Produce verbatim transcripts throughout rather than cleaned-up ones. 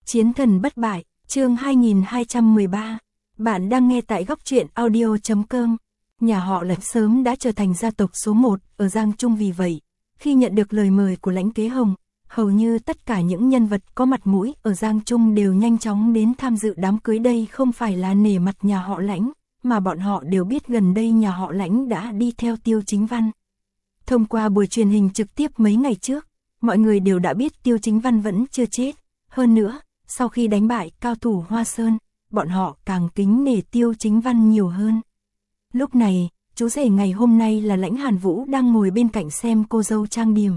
Chiến thần bất bại, chương hai nghìn hai trăm mười ba. Bạn đang nghe tại góc truyện audio chấm com. Nhà họ Lãnh sớm đã trở thành gia tộc số một ở Giang Trung, vì vậy, khi nhận được lời mời của Lãnh Kế Hồng, hầu như tất cả những nhân vật có mặt mũi ở Giang Trung đều nhanh chóng đến tham dự đám cưới. Đây không phải là nể mặt nhà họ Lãnh, mà bọn họ đều biết gần đây nhà họ Lãnh đã đi theo Tiêu Chính Văn. Thông qua buổi truyền hình trực tiếp mấy ngày trước, mọi người đều đã biết Tiêu Chính Văn vẫn chưa chết. Hơn nữa, sau khi đánh bại cao thủ Hoa Sơn, bọn họ càng kính nể Tiêu Chính Văn nhiều hơn. Lúc này, chú rể ngày hôm nay là Lãnh Hàn Vũ đang ngồi bên cạnh xem cô dâu trang điểm.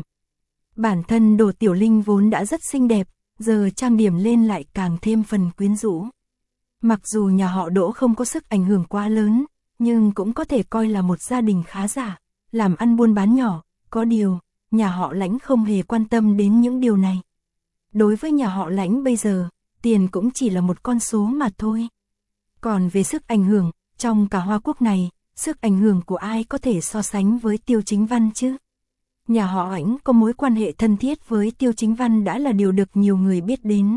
Bản thân Đỗ Tiểu Linh vốn đã rất xinh đẹp, giờ trang điểm lên lại càng thêm phần quyến rũ. Mặc dù nhà họ Đỗ không có sức ảnh hưởng quá lớn, nhưng cũng có thể coi là một gia đình khá giả, làm ăn buôn bán nhỏ. Có điều, nhà họ Lãnh không hề quan tâm đến những điều này. Đối với nhà họ Lãnh bây giờ, tiền cũng chỉ là một con số mà thôi. Còn về sức ảnh hưởng, trong cả Hoa Quốc này, sức ảnh hưởng của ai có thể so sánh với Tiêu Chính Văn chứ? Nhà họ Lãnh có mối quan hệ thân thiết với Tiêu Chính Văn đã là điều được nhiều người biết đến.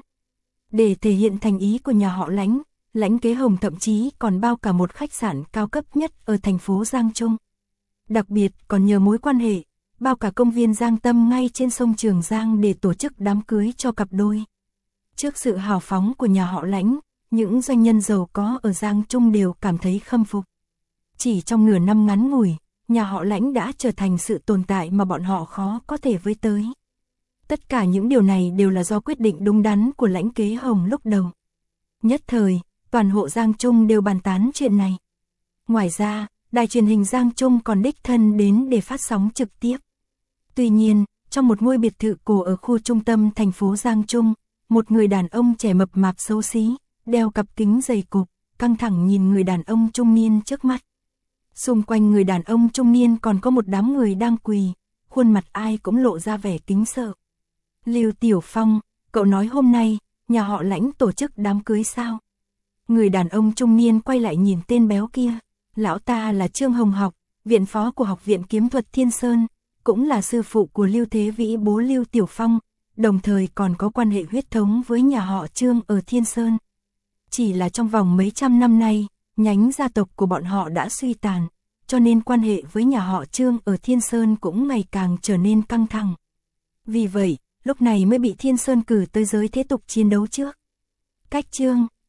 Để thể hiện thành ý của nhà họ Lãnh, Lãnh Kế Hồng thậm chí còn bao cả một khách sạn cao cấp nhất ở thành phố Giang Trung. Đặc biệt còn nhờ mối quan hệ, bao cả công viên Giang Tâm ngay trên sông Trường Giang để tổ chức đám cưới cho cặp đôi. Trước sự hào phóng của nhà họ Lãnh, những doanh nhân giàu có ở Giang Trung đều cảm thấy khâm phục. Chỉ trong nửa năm ngắn ngủi, nhà họ Lãnh đã trở thành sự tồn tại mà bọn họ khó có thể với tới. Tất cả những điều này đều là do quyết định đúng đắn của Lãnh Kế Hồng lúc đầu. Nhất thời, toàn hộ Giang Trung đều bàn tán chuyện này. Ngoài ra, đài truyền hình Giang Trung còn đích thân đến để phát sóng trực tiếp. Tuy nhiên, trong một ngôi biệt thự cổ ở khu trung tâm thành phố Giang Trung, một người đàn ông trẻ mập mạp xấu xí, đeo cặp kính dày cộp, căng thẳng nhìn người đàn ông trung niên trước mắt. Xung quanh người đàn ông trung niên còn có một đám người đang quỳ, khuôn mặt ai cũng lộ ra vẻ kính sợ. Lưu Tiểu Phong, cậu nói hôm nay, nhà họ Lãnh tổ chức đám cưới sao? Người đàn ông trung niên quay lại nhìn tên béo kia. Lão ta là Trương Hồng Học, viện phó của Học viện Kiếm thuật Thiên Sơn, cũng là sư phụ của Lưu Thế Vĩ bố Lưu Tiểu Phong, đồng thời còn có quan hệ huyết thống với nhà họ Trương ở Thiên Sơn. Chỉ là trong vòng mấy trăm năm nay, nhánh gia tộc của bọn họ đã suy tàn, cho nên quan hệ với nhà họ Trương ở Thiên Sơn cũng ngày càng trở nên căng thẳng. Vì vậy, lúc này mới bị Thiên Sơn cử tới giới thế tục chiến đấu trước. Cách Trương,